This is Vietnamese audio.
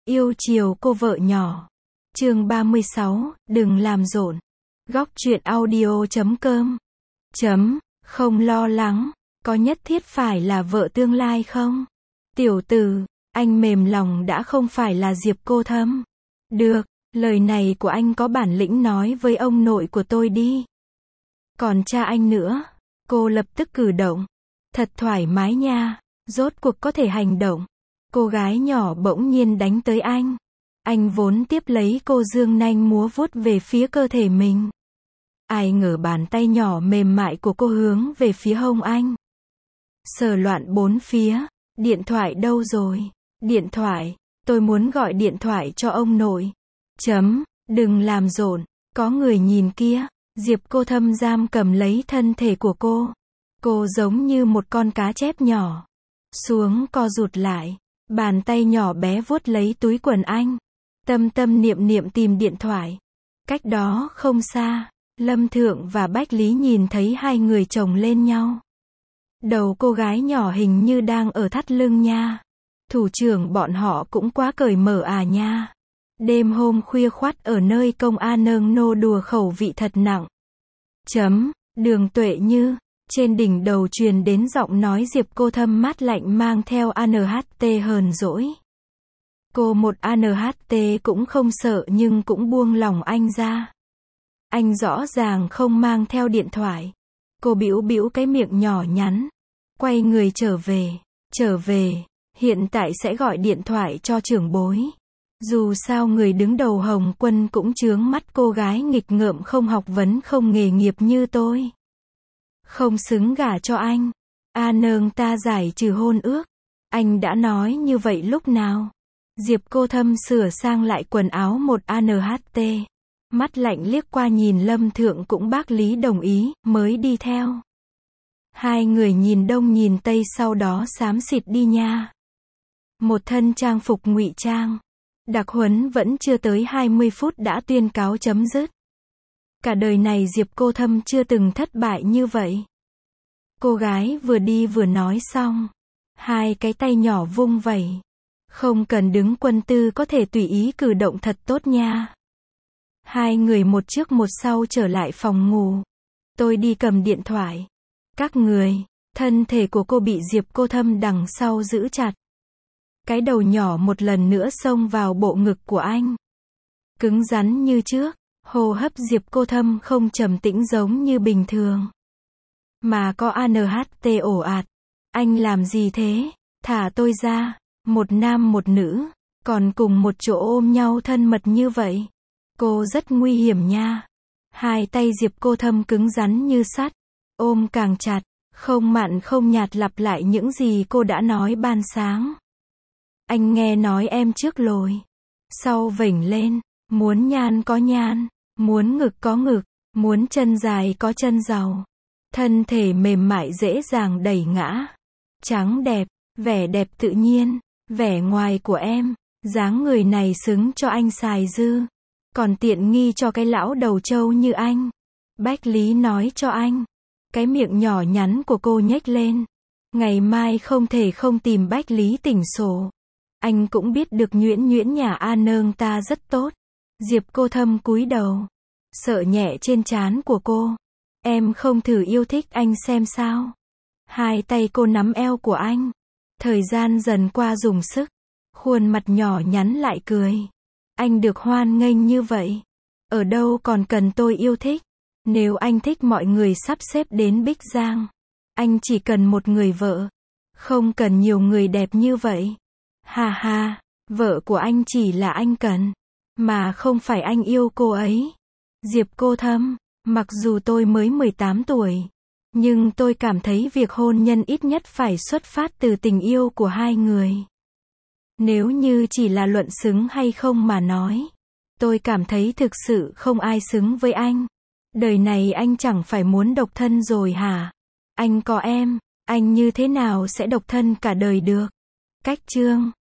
Yêu chiều cô vợ nhỏ. Chương 36, đừng làm rộn. Góc truyện audio.com. Không lo lắng, có nhất thiết phải là vợ tương lai không? Tiểu tử, anh mềm lòng đã không phải là Diệp Cô Thâm. Được, lời này của anh có bản lĩnh nói với ông nội của tôi đi. Còn cha anh nữa. Cô lập tức cử động. Thật thoải mái nha, rốt cuộc có thể hành động. Cô gái nhỏ bỗng nhiên đánh tới anh. Anh vốn tiếp lấy cô dương nanh múa vuốt về phía cơ thể mình. Ai ngờ bàn tay nhỏ mềm mại của cô hướng về phía hông anh. Sờ loạn bốn phía. Điện thoại đâu rồi? Điện thoại, tôi muốn gọi điện thoại cho ông nội. Đừng làm rộn, có người nhìn kia. Diệp Cô Thâm giam cầm lấy thân thể của cô. Cô giống như một con cá chép nhỏ. Xuống co rụt lại. Bàn tay nhỏ bé vuốt lấy túi quần anh. Tâm tâm niệm niệm tìm điện thoại. Cách đó không xa, Lâm Thượng và Bách Lý nhìn thấy hai người chồng lên nhau. Đầu cô gái nhỏ hình như đang ở thắt lưng nha. Thủ trưởng bọn họ cũng quá cởi mở à nha. Đêm hôm khuya khoắt ở nơi công an nâng nô đùa khẩu vị thật nặng. Đường Tuệ Như. Trên đỉnh đầu truyền đến giọng nói Diệp Cô Thâm mát lạnh mang theo ANHT hờn dỗi. Cô một ANHT cũng không sợ nhưng cũng buông lỏng anh ra. Anh rõ ràng không mang theo điện thoại. Cô bĩu bĩu cái miệng nhỏ nhắn. Quay người trở về, hiện tại sẽ gọi điện thoại cho trưởng bối. Dù sao người đứng đầu Hồng Quân cũng chướng mắt cô gái nghịch ngợm không học vấn không nghề nghiệp như tôi. Không xứng gả cho anh. Nương ta giải trừ hôn ước. Anh đã nói như vậy lúc nào? Diệp Cô Thâm sửa sang lại quần áo một ANHT. Mắt lạnh liếc qua nhìn Lâm Thượng cũng bác Lý đồng ý, mới đi theo. Hai người nhìn đông nhìn tây sau đó xám xịt đi nha. Một thân trang phục ngụy trang. Đặc huấn vẫn chưa tới 20 phút đã tuyên cáo chấm dứt. Cả đời này Diệp Cô Thâm chưa từng thất bại như vậy. Cô gái vừa đi vừa nói xong. Hai cái tay nhỏ vung vẩy. Không cần đứng quân tư có thể tùy ý cử động thật tốt nha. Hai người một trước một sau trở lại phòng ngủ. Tôi đi cầm điện thoại. Các người, thân thể của cô bị Diệp Cô Thâm đằng sau giữ chặt. Cái đầu nhỏ một lần nữa xông vào bộ ngực của anh. Cứng rắn như trước, hô hấp Diệp Cô Thâm không trầm tĩnh giống như bình thường. Mà có ANHT ồ ạt. Anh làm gì thế? Thả tôi ra. Một nam một nữ, còn cùng một chỗ ôm nhau thân mật như vậy. Cô rất nguy hiểm nha. Hai tay Diệp Cô Thâm cứng rắn như sắt. Ôm càng chặt, không mặn không nhạt lặp lại những gì cô đã nói ban sáng. Anh nghe nói em trước lồi. Sau vểnh lên, muốn nhan có nhan, muốn ngực có ngực, muốn chân dài có chân giàu. Thân thể mềm mại dễ dàng đẩy ngã. Trắng đẹp, vẻ đẹp tự nhiên, vẻ ngoài của em, dáng người này xứng cho anh xài dư. Còn tiện nghi cho cái lão đầu trâu như anh. Bách Lý nói cho anh. Cái miệng nhỏ nhắn của cô nhếch lên. Ngày mai không thể không tìm Bách Lý tỉnh sổ. Anh cũng biết được nhuyễn nhuyễn nhà nương ta rất tốt. Diệp Cô Thâm cúi đầu. Sợ nhẹ trên trán của cô. Em không thử yêu thích anh xem sao. Hai tay cô nắm eo của anh. Thời gian dần qua dùng sức. Khuôn mặt nhỏ nhắn lại cười. Anh được hoan nghênh như vậy. Ở đâu còn cần tôi yêu thích. Nếu anh thích mọi người sắp xếp đến Bích Giang. Anh chỉ cần một người vợ. Không cần nhiều người đẹp như vậy. Ha ha, vợ của anh chỉ là anh cần. Mà không phải anh yêu cô ấy. Diệp Cô Thâm, mặc dù tôi mới 18 tuổi. Nhưng tôi cảm thấy việc hôn nhân ít nhất phải xuất phát từ tình yêu của hai người. Nếu như chỉ là luận xứng hay không mà nói. Tôi cảm thấy thực sự không ai xứng với anh. Đời này anh chẳng phải muốn độc thân rồi hả? Anh có em, anh như thế nào sẽ độc thân cả đời được? Cách chương